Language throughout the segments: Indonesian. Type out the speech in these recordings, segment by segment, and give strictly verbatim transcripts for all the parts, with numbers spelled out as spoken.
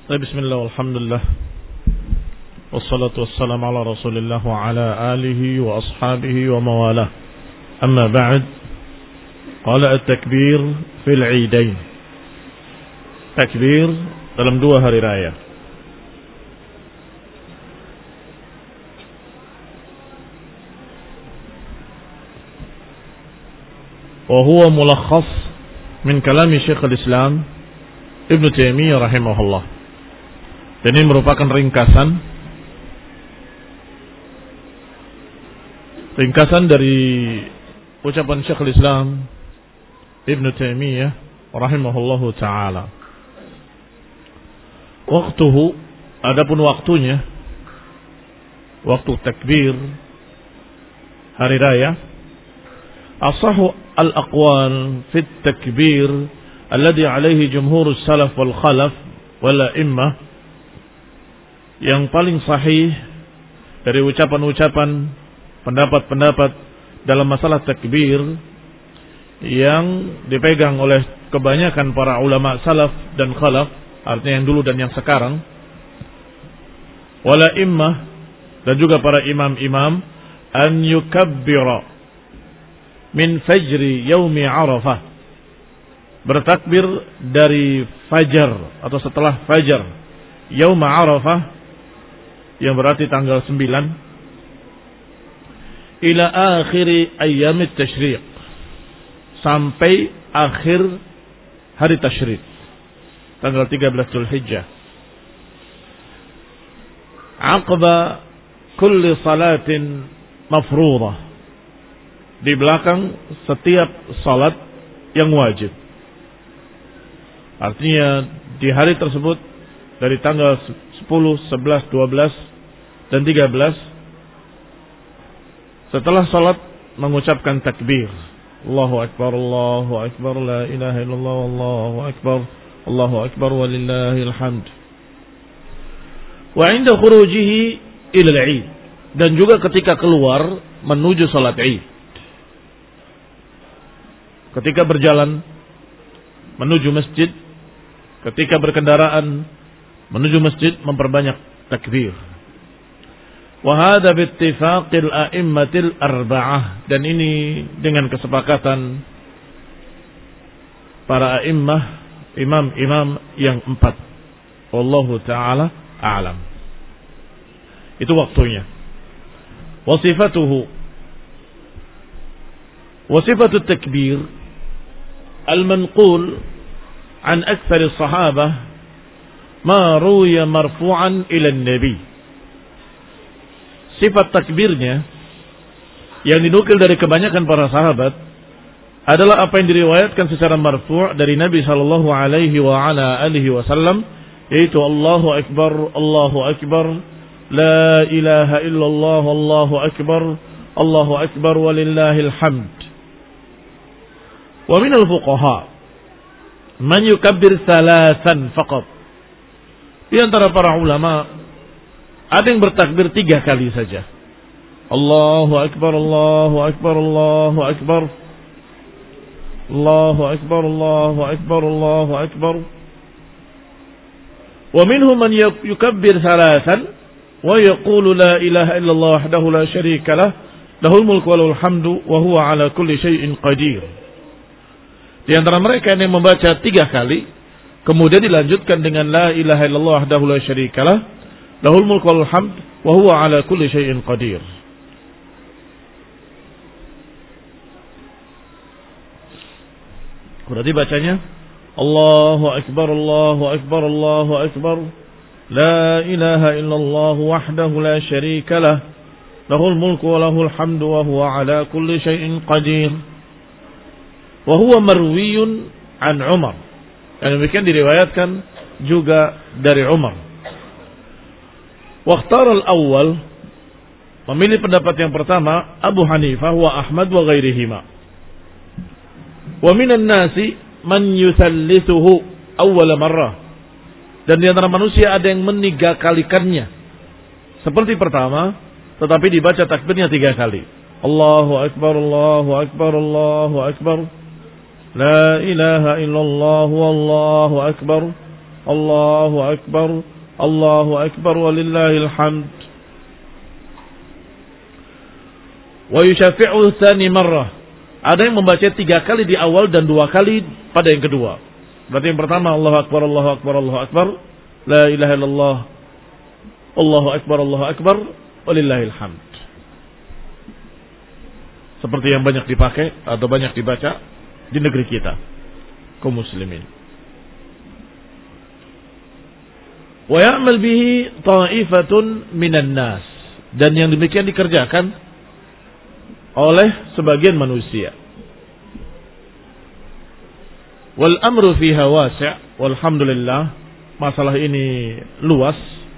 Bismillah, alhamdulillah, wassalatu wassalamu ala rasulillah wa ala alihi wa ashabihi wa mawalah. Amma ba'd, qala at-takbir fil 'idain. Takbir dalam dua hari raya. Wa huwa mulakhas min kalami Syekhul Islam Ibnu Taimiyah rahimahullah. Dan ini merupakan ringkasan ringkasan dari ucapan Syekhul Islam Ibnu Taimiyah rahimahullahu taala. Waktuhu, adapun waktunya, waktu takbir hari raya, asahu al-aqwal fi takbir alladhi alaihi jumhur salaf wal khalaf wal a'immah. Yang paling sahih dari ucapan-ucapan, pendapat-pendapat dalam masalah takbir yang dipegang oleh kebanyakan para ulama salaf dan khalaf, artinya yang dulu dan yang sekarang, wala immah, dan juga para imam-imam, an yukabbira min fajri yaumi Arafah, bertakbir dari fajar atau setelah fajar yaum Arafah, yang berarti tanggal sembilan, ila akhiri ayyamit tasyriq, sampai akhir hari tasyriq, tanggal tiga belas Zulhijjah, aqba kulli salatin mafruḍah, di belakang setiap salat yang wajib. Artinya di hari tersebut, dari tanggal sepuluh, sebelas, dua belas, dan tiga belas, setelah salat mengucapkan takbir, Allahu Akbar, Allahu Akbar, la ilaha illallah, Allahu Akbar, Allahu Akbar, walillahil hamd. Wa inda khurujihi ila al-'id, dan juga ketika keluar menuju salat Id. Ketika berjalan menuju masjid, ketika berkendaraan menuju masjid, memperbanyak takbir. Wa hadha bi ittifaqil a'immatil arba'ah, dan ini dengan kesepakatan para a'immah, imam-imam yang empat. Wallahu ta'ala a'lam. Itu waktunya. Wa sifatuhu, wa sifatu takbir al-manqul an aktsari sahabah ma ruya marfu'an ila nabi. Sifat takbirnya yang dinukil dari kebanyakan para sahabat adalah apa yang diriwayatkan secara marfu' dari Nabi sallallahu alaihi wa ala alihi wasallam, yaitu Allahu Akbar, Allahu Akbar, la ilaha illallah, Allahu Akbar, Allahu Akbar, walillahil hamd. Wa minal fuqaha man yukabbir thalathan faqat. Di antara para ulama ada yang bertakbir tiga kali saja. Allahu Akbar, Allahu Akbar, Allahu Akbar, Allahu Akbar, Allahu Akbar, Allahu Akbar. Wa minhum man yukabbir thalathan wa yaqulu la ilaha illallah wahdahu la syarika lah, lahul mulku wa lahul hamdu wa huwa ala kulli syai'in qadir. Di antara mereka yang membaca tiga kali, kemudian dilanjutkan dengan la ilaha illallah wahdahu la syarikalah, lahul mulku wal hamd wa huwa ala kulli syai'in qadir. Berarti bacanya Allahu Akbar, Allahu Akbar, Allahu Akbar, la ilaha illallah wahdahu la syarikalah, lahul mulku wa lahul hamdu wa huwa ala kulli syai'in qadir. Wa huwa marwiyun an Umar. Dan demikian diriwayatkan juga dari Umar. Waqtar al-awwal, memilih pendapat yang pertama Abu Hanifah wa Ahmad wa ghairihima. Wa minan nasi man yusallithuhu awwal marrah. Dan di antara manusia ada yang meniga kalikannya seperti pertama, tetapi dibaca takbirnya tiga kali. Allahu Akbar, Allahu Akbar, Allahu Akbar, la ilaha illallah, wallahu akbar, Allahu Akbar, Allahu Akbar walillahil hamd. Wa yushafi'u tsani marrah. Ada yang membaca tiga kali di awal dan dua kali pada yang kedua. Berarti yang pertama Allahu Akbar, Allahu Akbar, Allahu Akbar, la ilaha illallah, Allahu Akbar, Allahu Akbar, walillahil hamd. Seperti yang banyak dipakai atau banyak dibaca di negeri kita, kaum muslimin. Wa ya'mal bihi ta'ifatun minan nas. Dan yang demikian dikerjakan oleh sebagian manusia. Wal amru fiha wasi', walhamdulillah, masalah ini luas.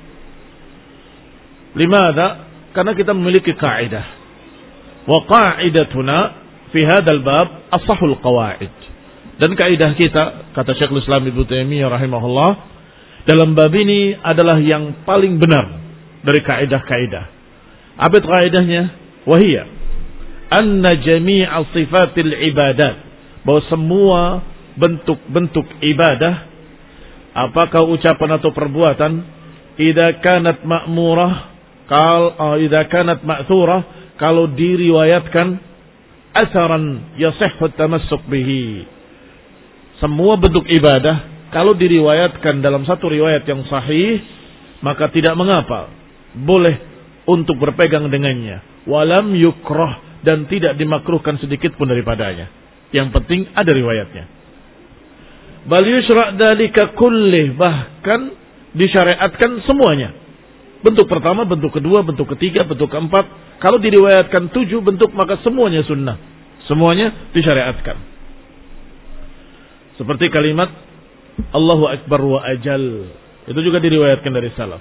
Limadha? Karena kita memiliki kaidah. Wa qa'idatuna fi hadzal bab ashahul qawaid. Dan kaidah kita, kata Syekhul Islam Ibnu Taimiyah rahimahullah, dalam bab ini adalah yang paling benar dari kaidah-kaidah. Apa itu kaidahnya? Wahiyya anna jami'a sifatil ibadat, bahwa semua bentuk-bentuk ibadah, apakah ucapan atau perbuatan, idza kanat ma'murah, kal idza kanat ma'thurah, kalau diriwayatkan, asaran yasihhu tamassuk bihi. Semua bentuk ibadah kalau diriwayatkan dalam satu riwayat yang sahih, maka tidak mengapa, boleh untuk berpegang dengannya. Walam yukrah, dan tidak dimakruhkan sedikit pun daripadanya. Yang penting ada riwayatnya. Bal yushra' dzalika kullih, bahkan disyariatkan semuanya. Bentuk pertama, bentuk kedua, bentuk ketiga, bentuk keempat. Kalau diriwayatkan tujuh bentuk, maka semuanya sunnah. Semuanya disyariatkan. Seperti kalimat Allahu Akbar wa ajal. Itu juga diriwayatkan dari salaf.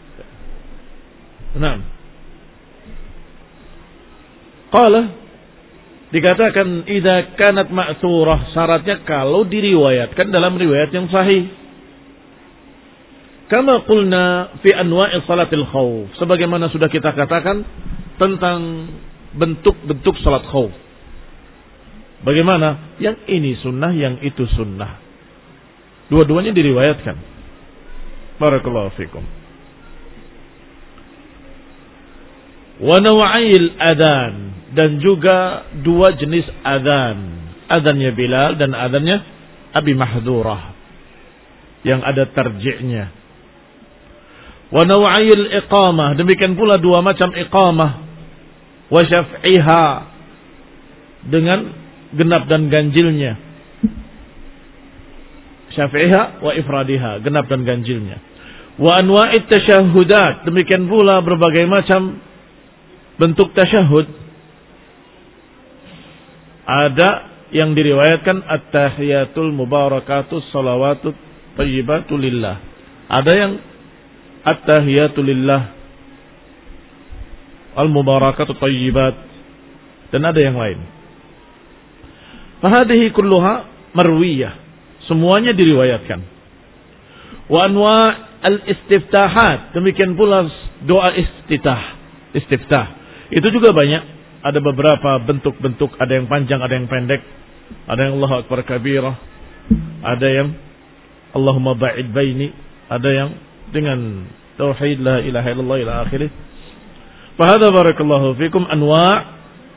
Nah, qala, dikatakan idza kanat ma'thurah, syaratnya kalau diriwayatkan dalam riwayat yang sahih. Kama qulna fi anwa'i salatil khauf, sebagaimana sudah kita katakan tentang bentuk-bentuk salat khauf. Bagaimana? Yang ini sunnah, yang itu sunnah. Dua-duanya diriwayatkan. Barakallahu fikum. Wa naw'il adzan, dan juga dua jenis adzan. Adzannya Bilal dan adzannya Abi Mahdurah yang ada tarji'nya. Wa naw'il iqamah, demikian pula dua macam iqamah. Wa syaf'iha, dengan genap dan ganjilnya. Syaf'iha wa ifradiha, genap dan ganjilnya. Wa anwa'it tasyahhudat, demikian pula berbagai macam bentuk tasyahud. Ada yang diriwayatkan at-tahiyatul mubarakatus salawatut thayyibatu lillah. Ada yang at-tahiyatu lillah al-mubarakatu tayyibat, dan ada yang lain. Fahadihi kulluha marwiyah, semuanya diriwayatkan. Wa anwa' al-istiftahat, demikian pula doa iftitah, istiftah. Itu juga banyak, ada beberapa bentuk-bentuk, ada yang panjang, ada yang pendek, ada yang Allahu Akbar kabirah, ada yang Allahumma ba'id baini, ada yang dengan tauhid la ilaha illallah ila akhirih. Fahadha barakallahu fikum anwa'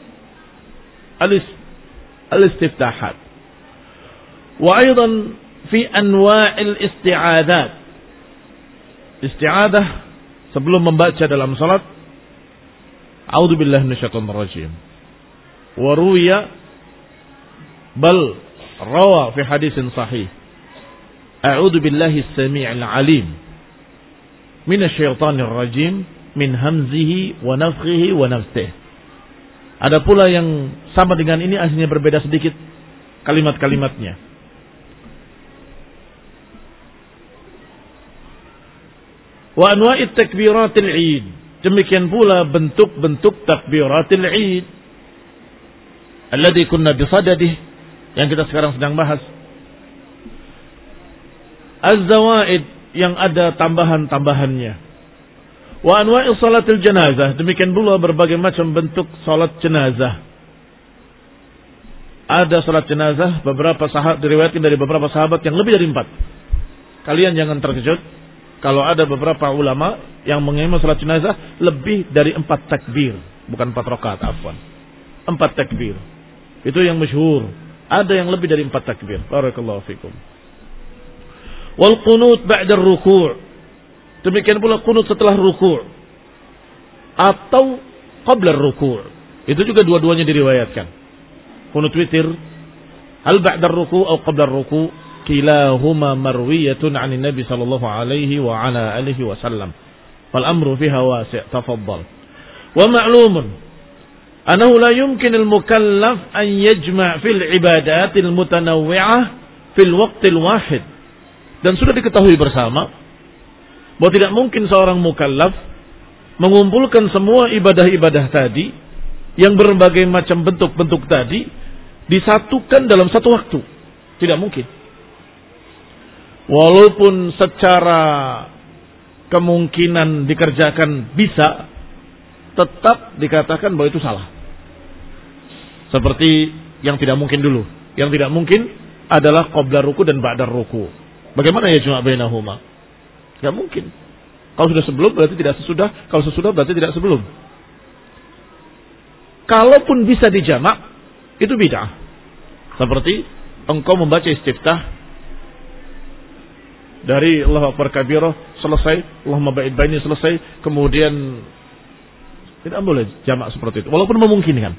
al-istiftahat. Wa aidan fi anwa'il isti'adat. Isti'adah sebelum membaca dalam salat, a'udzu billahi minasyaitonir rajim. Wa ruwiya bal rawa fi hadisin sahih, a'udzu billahi as-sami'il 'alim minasyaitonir rajim min hamzihi wa nafthihi wa nafthihi. Ada pula yang sama dengan ini, aslinya berbeda sedikit kalimat-kalimatnya. Wa anwa'it takbiratil 'id, demikian pula bentuk-bentuk takbiratil 'id alladhi kunna bisadadih, yang kita sekarang sedang bahas. Az-zawaid, yang ada tambahan-tambahannya. Wa anwa'i salatil janazah, demikian pula berbagai macam bentuk salat jenazah. Ada salat jenazah beberapa sahabat, diriwayatkan dari beberapa sahabat yang lebih dari empat kalian jangan terkejut kalau ada beberapa ulama yang mengimam salat jenazah lebih dari empat takbir, bukan empat rakaat, afwan. Empat takbir. Itu yang masyhur. Ada yang lebih dari empat takbir. Barakallahu fikum. Wal qunut ba'da ruku'. Demikian pula qunut setelah ruku'. Atau qabla ruku'. Itu juga dua-duanya diriwayatkan. Qunut witir al ba'da ruku' atau qabla ruku', kilahuma marwiyatun 'an Nabi sallallahu alaihi wa ala alihi wasallam. Fal amru fiha wasi', tafaddal. Wa ma'lumun annahu la yumkin al mukallaf an yajma' fil ibadat al mutanawwi'ah fil waqt al wahid. Dan sudah diketahui bersama bahwa tidak mungkin seorang mukallaf mengumpulkan semua ibadah-ibadah tadi yang berbagai macam bentuk-bentuk tadi disatukan dalam satu waktu. Tidak mungkin. Walaupun secara kemungkinan dikerjakan bisa, tetap dikatakan bahwa itu salah. Seperti yang tidak mungkin dulu. Yang tidak mungkin adalah qabla ruku dan ba'da ruku. Bagaimana ya jama' bainahuma? Tidak mungkin. Kalau sudah sebelum berarti tidak sesudah, kalau sesudah berarti tidak sebelum. Kalaupun bisa dijamak, itu bid'ah. Seperti engkau membaca istiftah dari Allahu Akbar kabirah selesai, Allahumma ba'id baini selesai, kemudian tidak boleh jamak seperti itu, walaupun memungkinkan.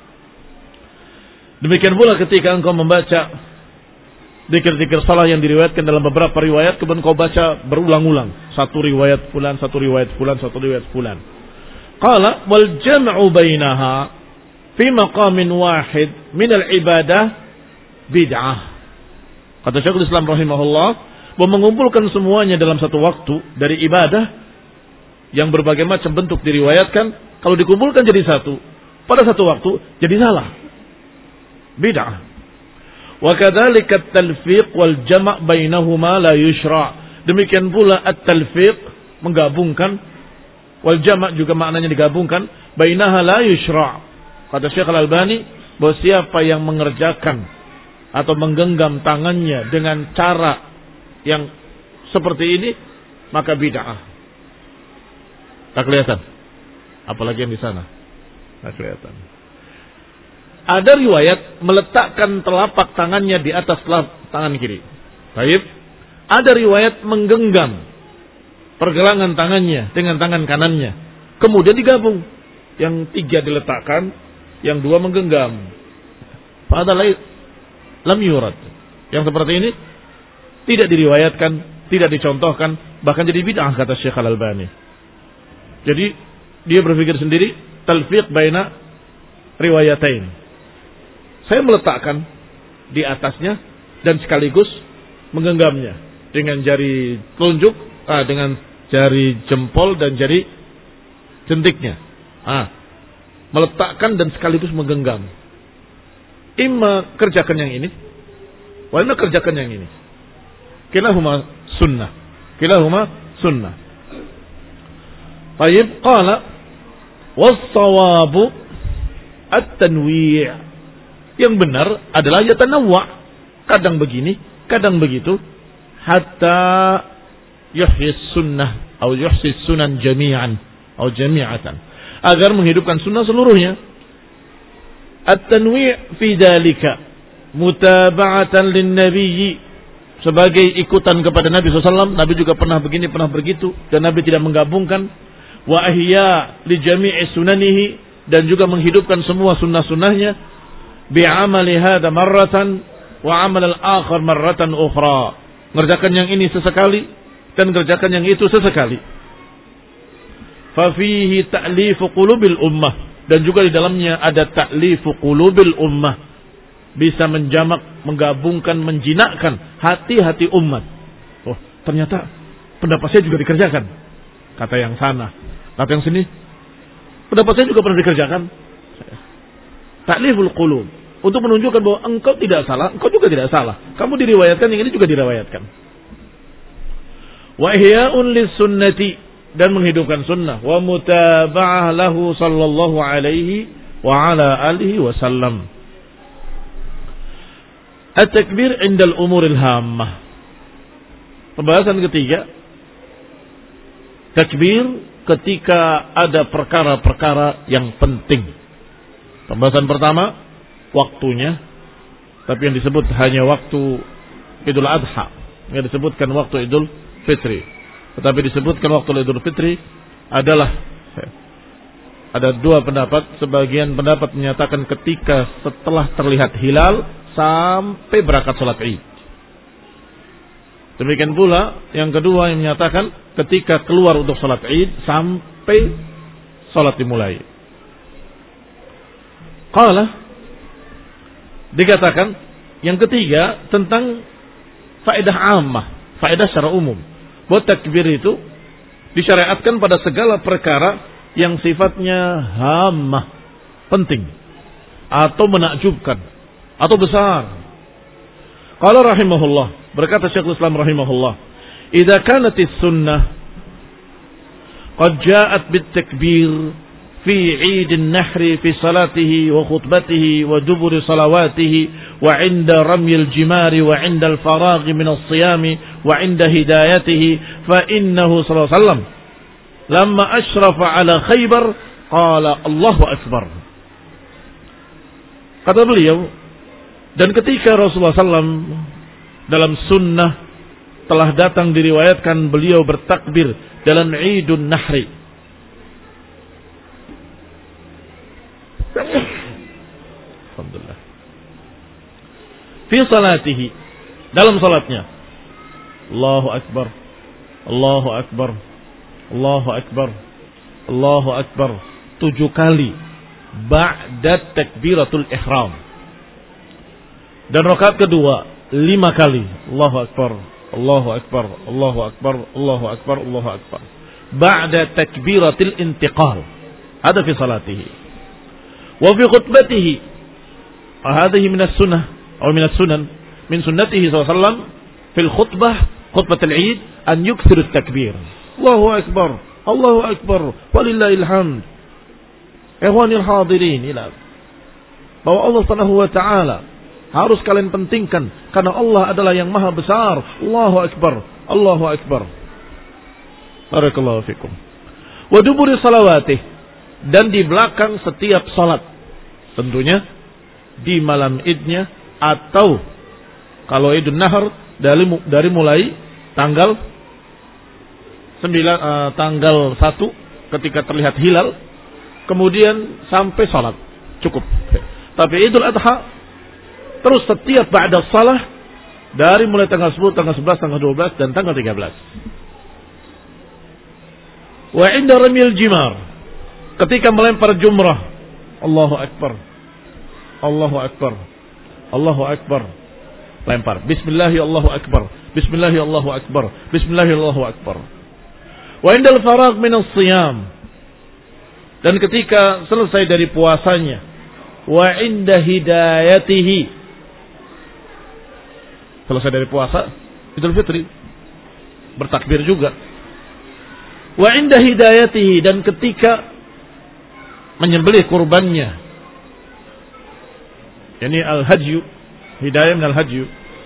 Demikian pula ketika engkau membaca zikir-zikir salah yang diriwayatkan dalam beberapa riwayat, kemudian kau baca berulang-ulang, satu riwayat fulan, satu riwayat fulan, satu riwayat fulan. Qala wal jam'u bainaha fi maqamin wahid min al-ibadah bid'ah. Kata Syekhul Islam rahimahullah, bahwa mengumpulkan semuanya dalam satu waktu dari ibadah yang berbagai macam bentuk diriwayatkan, kalau dikumpulkan jadi satu pada satu waktu jadi salah, bid'ah. Wa kadzalika at-talfiq wal jama' bainahuma la yushra'. Demikian pula at-talfiq, menggabungkan, wal jama' juga maknanya digabungkan, bainaha la yushra'. Kata Syekh Al-Albani bahwa siapa yang mengerjakan atau menggenggam tangannya dengan cara yang seperti ini maka bid'ah. Tak kelihatan? Apalagi yang di sana. Tak kelihatan. Ada riwayat meletakkan telapak tangannya di atas tangan kiri. Baik. Ada riwayat menggenggam pergelangan tangannya dengan tangan kanannya. Kemudian digabung. Yang tiga diletakkan, yang dua menggenggam. Padahal lam yurad. Yang seperti ini tidak diriwayatkan, tidak dicontohkan, bahkan jadi bid'ah kata Syekh Al-Albani. Jadi dia berpikir sendiri, talfiq baina riwayatain. Saya meletakkan di atasnya dan sekaligus menggenggamnya dengan jari telunjuk, ah, dengan jari jempol dan jari jentiknya. Ah, meletakkan dan sekaligus menggenggam. Imma kerjakan yang ini, wa imma kerjakan yang ini. Kilahuma sunnah. Kilahuma sunnah. Tayyib qala was-sawabu at-tanwi'. Yang benar adalah yatanawwa'. Kadang begini, kadang begitu, hatta yuhyi sunnah atau yuhyi sunan jami'an atau jami'atan, agar menghidupkan sunnah seluruhnya. At-tanwi' fi dzalika mutaba'atan lin-nabiy, sebagai ikutan kepada Nabi shallallahu alaihi wasallam. Nabi juga pernah begini, pernah begitu, dan Nabi tidak menggabungkan. Wa ahya li jami'i sunanihi, dan juga menghidupkan semua sunnah-sunnahnya. Bi'amali hadha marratan wa amal al-akhar marratan ukhra. Ngerjakan yang ini sesekali dan kerjakan yang itu sesekali. Fa fihi ta'lifu qulubil ummah, dan juga di dalamnya ada ta'lifu qulubil ummah, bisa menjamak, menggabungkan, menjinakkan hati-hati umat. Oh, ternyata pendapat saya juga dikerjakan, kata yang sana. Kata yang sini, pendapat saya juga pernah dikerjakan. Ta'liful qulub, untuk menunjukkan bahwa engkau tidak salah, engkau juga tidak salah. Kamu diriwayatkan, yang ini juga diriwayatkan. Wa ihya'un lis-sunnati, dan menghidupkan sunnah. Wa mutaba'ah lahu sallallahu alaihi wa ala alihi wasallam. At-takbir indal umuril hammah. Pembahasan ketiga, takbir ketika ada perkara-perkara yang penting. Pembahasan pertama, waktunya, tapi yang disebut hanya waktu Idul Adha, yang disebutkan waktu Idul Fitri. Tetapi disebutkan waktu Idul Fitri adalah, ada dua pendapat. Sebagian pendapat menyatakan ketika setelah terlihat hilal sampai berangkat sholat Id. Demikian pula yang kedua yang menyatakan ketika keluar untuk sholat Id sampai sholat dimulai. Qala, dikatakan yang ketiga tentang faedah ammah, faedah secara umum. Bahwa takbir itu disyariatkan pada segala perkara yang sifatnya hammah, penting, atau menakjubkan, atau besar. Qala rahimahullah, berkata Syekhul Islam rahimahullah, idza kanatis sunnah qad ja'at bit takbir fi 'id an-nahr fi salatihi wa khutbatihi wa dubur salawatihi wa 'inda ramy al-jimar wa 'inda al-faragh min as-siyam wa 'inda hidayatihi fa innahu sallallahu alaihi wasallam lamma ashrafa 'ala Khaybar qala Allahu akbar. Kata beliau, dan ketika Rasulullah sallallahu alaihi wasallam dalam sunnah telah datang diriwayatkan beliau bertakbir dalam Idun Nahri. Alhamdulillah. Fi salatihi, dalam salatnya. Allahu akbar. Allahu akbar. Allahu akbar. Allahu akbar. Tujuh kali ba'da takbiratul ihram. Dan rakaat kedua lima kali. Allahu akbar. Allahu akbar. Allahu akbar. Allahu akbar. Allahu akbar. Ba'da takbiratil intiqal. Ada fi salatihi. Wa fi khutbatihi. Hadhihi min as-sunnah atau min as-sunan min sunnatihi sallallahu alaihi wasallam fil khutbah khutbatul Eid an yukthir at-takbir. Allahu akbar. Allahu akbar. Walillahil hamd. Ikhwanil hadirin, ila bahwa Allah Subhanahu wa taala harus kalian pentingkan karena Allah adalah yang maha besar. Allahu akbar. Allahu akbar. Barakallahu fikum. Wa duburi salawatih, dan di belakang setiap salat. Tentunya di malam Idnya atau kalau Idul Nahr dari dari mulai tanggal sembilan uh, tanggal satu ketika terlihat hilal kemudian sampai salat. Cukup. Tapi Idul Adha terus setiap ba'da salah dari mulai tanggal sepuluh, tanggal sebelas, tanggal dua belas dan tanggal tiga belas. Wa inda ramil jimar, ketika melempar jumrah. Allahu akbar. Allahu akbar. Allahu akbar. Lempar. Bismillahi Allahu akbar. Bismillahi Allahu akbar. Bismillahi Allahu akbar. Wa inda al-faragh min as-siyam, dan ketika selesai dari puasanya. Wa inda hidayatihi, selesai dari puasa Idul Fitri bertakbir juga. Wa inda hidayatihi, dan ketika menyembelih kurbannya, yani al-hajju, hidayah min al-hajju.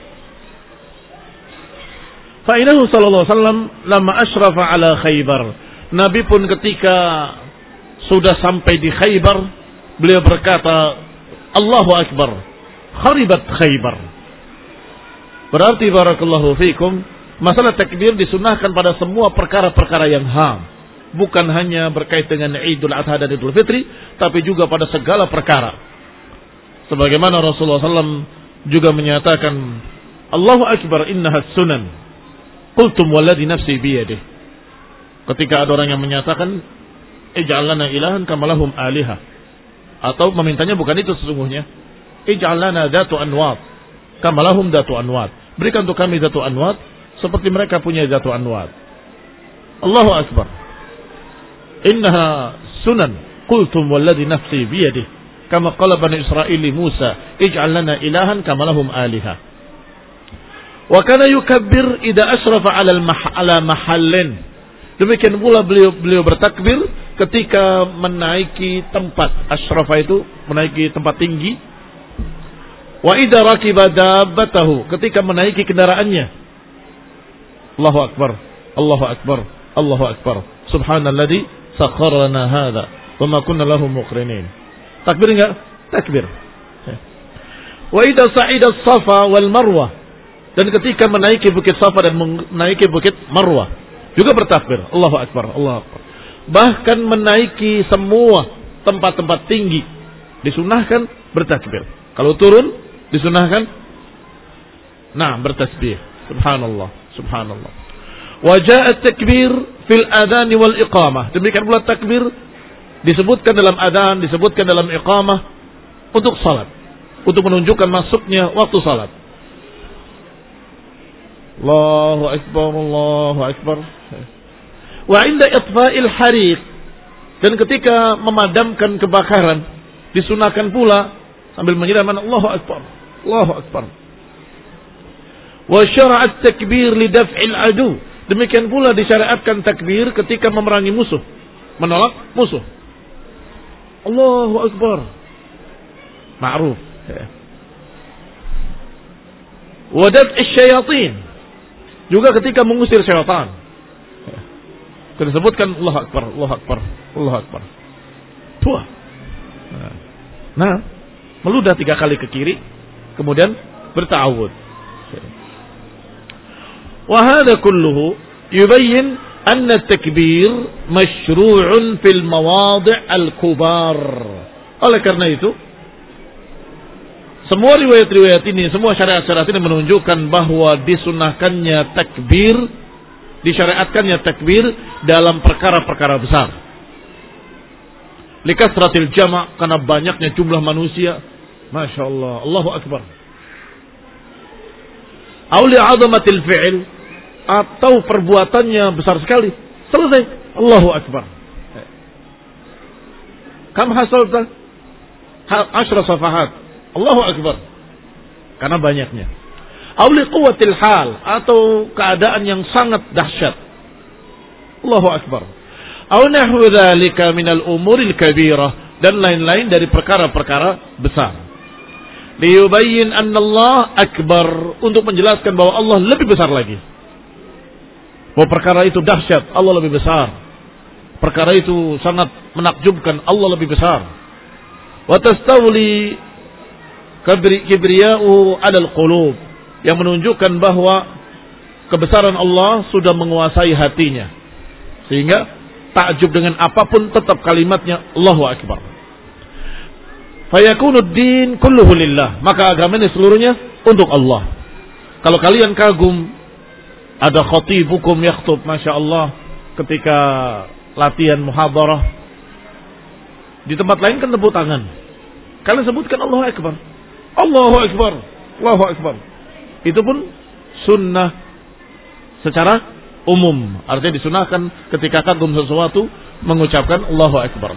Fa innahu sallallahu alaihi wasallam lamma asyrafa ala Khaybar, Nabi pun ketika sudah sampai di Khaybar beliau berkata Allahu akbar, kharibat Khaybar. Berarti barakallahu fikum, masalah takbir disunahkan pada semua perkara-perkara yang ham, bukan hanya berkait dengan Idul Adha dan Idul Fitri, tapi juga pada segala perkara. Sebagaimana Rasulullah sallallahu alaihi wasallam juga menyatakan Allahu akbar innaha sunan qultum walladhi nafsi biyadih. Ketika ada orang yang menyatakan ij'al lana ilahan kama lahum alihah, atau memintanya bukan itu sesungguhnya, ij'al lana dhatu anwat kama lahum dhatu anwat, berikan untuk kami dhatu anwat seperti mereka punya dhatu anwat. Allahu akbar innaha sunan qultum walladhi nafsi biyadih kama qala bani Israil li Musa ij'al lana ilahan kama lahum alihah. Wa kana yukabbir idza asrafa 'ala al-ala mahallin. Demikian pula beliau beliau bertakbir ketika menaiki tempat. Asrafa itu menaiki tempat tinggi. Wa idza rakiba dabbatahu, ketika menaiki kendaraannya. Allahu akbar, Allahu akbar, Allahu akbar. Subhanalladzi sakhkhara lana hadza wa ma kunna lahu muqrinin. Takbir enggak? Takbir. Wa idza sa'ida as-Safa wal Marwah, dan ketika menaiki bukit Safa dan menaiki bukit Marwah juga bertakbir. Allahu akbar, Allahu akbar. Bahkan menaiki semua tempat-tempat tinggi disunahkan bertakbir. Kalau turun disunahkan nah bertasbih. Subhanallah, subhanallah. Wa jaa at-takbir fil adhan wal iqamah. Demikian pula takbir disebutkan dalam adhan, disebutkan dalam iqamah untuk salat, untuk menunjukkan masuknya waktu salat. Allahu akbar, Allahu akbar. Wa inda itfa'il hariq, dan ketika memadamkan kebakaran disunahkan pula sambil menyiramakan Allahu akbar, Allahu akbar. Wa syara'at takbir li daf'il adu, demikian pula disyariatkan takbir ketika memerangi musuh, menolak musuh. Allahu akbar. Ma'ruf. Wa daf'is syayatin, juga ketika mengusir syaitan. Disebutkan Allahu akbar, Allahu akbar, Allahu akbar. Tuh. Nah, meludah tiga kali ke kiri, kemudian berta'awud. Wa hadha kulluhu yubayyin anna at-takbir masyru'un fil mawadhi' al-kubar. Oleh karena itu, semua riwayat-riwayat ini, semua syariat-syariat ini menunjukkan bahwa disunahkannya takbir, disyariatkannya takbir dalam perkara-perkara besar. Likasratil jama', karena banyaknya jumlah manusia. Masya Allah, Allahu akbar. Auli azamatil fi'il, atau perbuatannya besar sekali. Selesai, Allahu akbar. Kam hasalta? Ashra safahat, Allahu akbar. Karena banyaknya. Auli quwwatil hal, atau keadaan yang sangat dahsyat. Allahu akbar. Aw nahwu dzalika minal umuril kabirah, dan lain-lain dari perkara-perkara besar. Liyubayyin anna Allah akbar, untuk menjelaskan bahwa Allah lebih besar lagi. Bahwa perkara itu dahsyat, Allah lebih besar. Perkara itu sangat menakjubkan, Allah lebih besar. Wa tastawli kibriya'u 'alal qulub, yang menunjukkan bahwa kebesaran Allah sudah menguasai hatinya, sehingga takjub dengan apapun tetap kalimatnya Allahu akbar. Fayakunud din kulluhu lillah, maka agama ini seluruhnya untuk Allah. Kalau kalian kagum ada khatibukum yakhtub, masya Allah, ketika latihan muhadarah di tempat lain kan tepuk tangan, kalian sebutkan Allahu akbar, Allahu akbar, Allahu akbar. Itu pun sunnah secara umum, artinya disunahkan ketika kagum sesuatu mengucapkan Allahu akbar.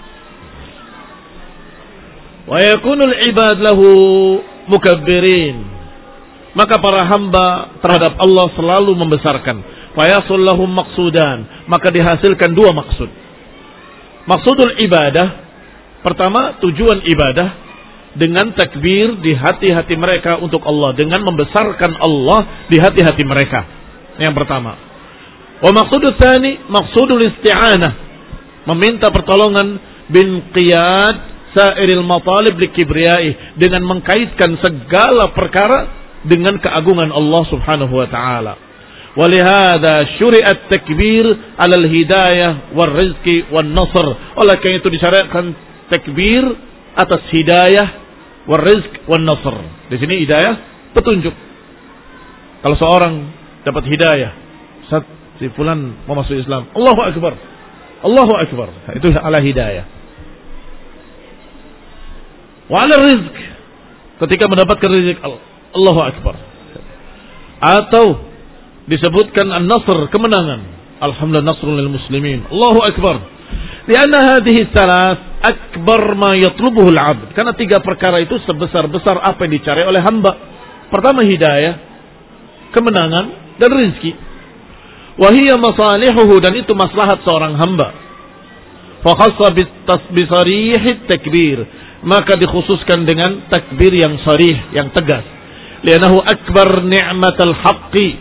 Wa yakunul ibad lahu mukabbirin, maka para hamba terhadap Allah selalu membesarkan. Fa yasul lahum maqsudan, maka dihasilkan dua maksud. Maksudul ibadah, pertama tujuan ibadah dengan takbir di hati-hati mereka untuk Allah, dengan membesarkan Allah di hati-hati mereka. Yang pertama. Wa maksudul tsani maksudul isti'anah, meminta pertolongan bin qiyad sairil matalib likibriyai, dengan mengkaitkan segala perkara dengan keagungan Allah Subhanahu wa taala. Walihada syuri'at takbir 'alal hidayah war rizqi wan nasr. Oleh karena itu disyariatkan takbir atas hidayah war rizq wan nasr. Di sini hidayah petunjuk. Kalau seorang dapat hidayah, saat si fulan mau masuk Islam, Allahu akbar, Allahu akbar, itu ala hidayah. Wa 'ala rizq, ketika mendapatkan rezeki, Allahu akbar. Atau disebutkan an-nasr, kemenangan, alhamdulillah nasrul lil muslimin, Allahu akbar. Karena hadhihi thalath akbar ma yatlubuhu al-'abd, karena tiga perkara itu sebesar-besar apa yang dicari oleh hamba. Pertama hidayah, kemenangan, dan rezeki. Wa hiya masalihuhu, dan itu maslahat seorang hamba. Fa khassa bi sarihit takbir, maka dikhususkan dengan takbir yang sarih, yang tegas. Lianahu akbar ni'matal haqqi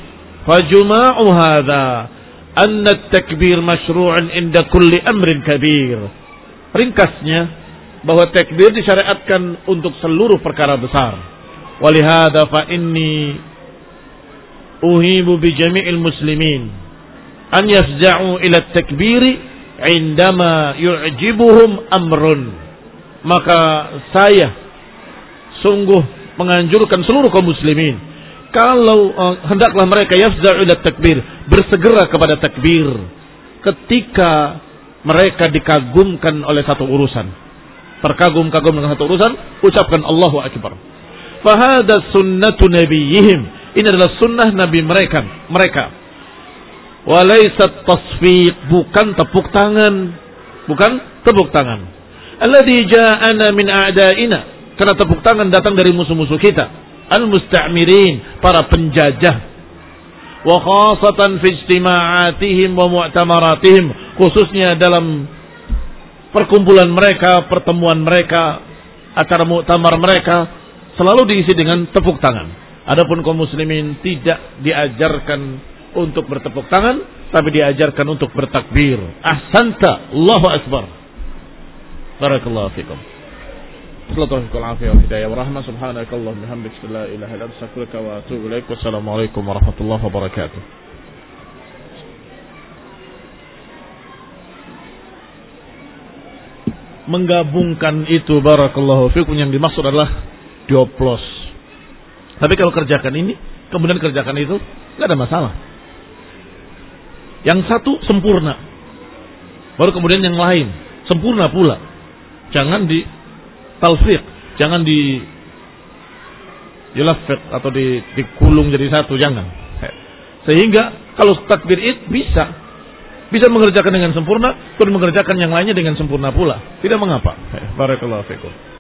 Fajuma'u hadha anna at-takbir masyru'un inda kulli amrin kabir. Ringkasnya, bahwa takbir disyariatkan untuk seluruh perkara besar. Walihada fa inni uhibu bi jami'il muslimin an yafza'u ila at-takbiri indama yu'jibuhum amrun. Maka saya sungguh menganjurkan seluruh kaum muslimin, kalau uh, hendaklah mereka yafza'u ila takbir, bersegera kepada takbir ketika mereka dikagumkan oleh satu urusan. Terkagum-kagum dengan satu urusan, ucapkan Allahu Akbar. Fahada sunnatu nabiyihim, ini adalah sunnah nabi mereka. Mereka. Walaysat tasfiq, bukan tepuk tangan, bukan tepuk tangan. Alladhi ja'ana min a'da'ina, karena tepuk tangan datang dari musuh-musuh kita, al-musta'mirin, para penjajah. Wa khasatan fi ijtima'atihim wa mu'tamaratihim, khususnya dalam perkumpulan mereka, pertemuan mereka, acara muktamar mereka selalu diisi dengan tepuk tangan. Adapun kaum muslimin tidak diajarkan untuk bertepuk tangan, tapi diajarkan untuk bertakbir. Ahsanta, Allahu Akbar. Barakallahu fikum. Sallallahu alaihi wa hidayah wa rahmah. Subhanakallahumma bihamdika la ilaha illa anta astaghfiruka wa atubu ilaik. Wassalamualaikum warahmatullahi wabarakatuh. Menggabungkan itu, barakallahu fikum, yang dimaksud adalah dioplos. Tapi kalau kerjakan ini, kemudian kerjakan itu, enggak ada masalah. Yang satu sempurna, baru kemudian yang lain sempurna pula. Jangan di talfiq, jangan di yulafiq atau di dikulung jadi satu, jangan. Sehingga kalau takbir id bisa bisa mengerjakan dengan sempurna, kemudian mengerjakan yang lainnya dengan sempurna pula. Tidak mengapa. Barakallahu fikum.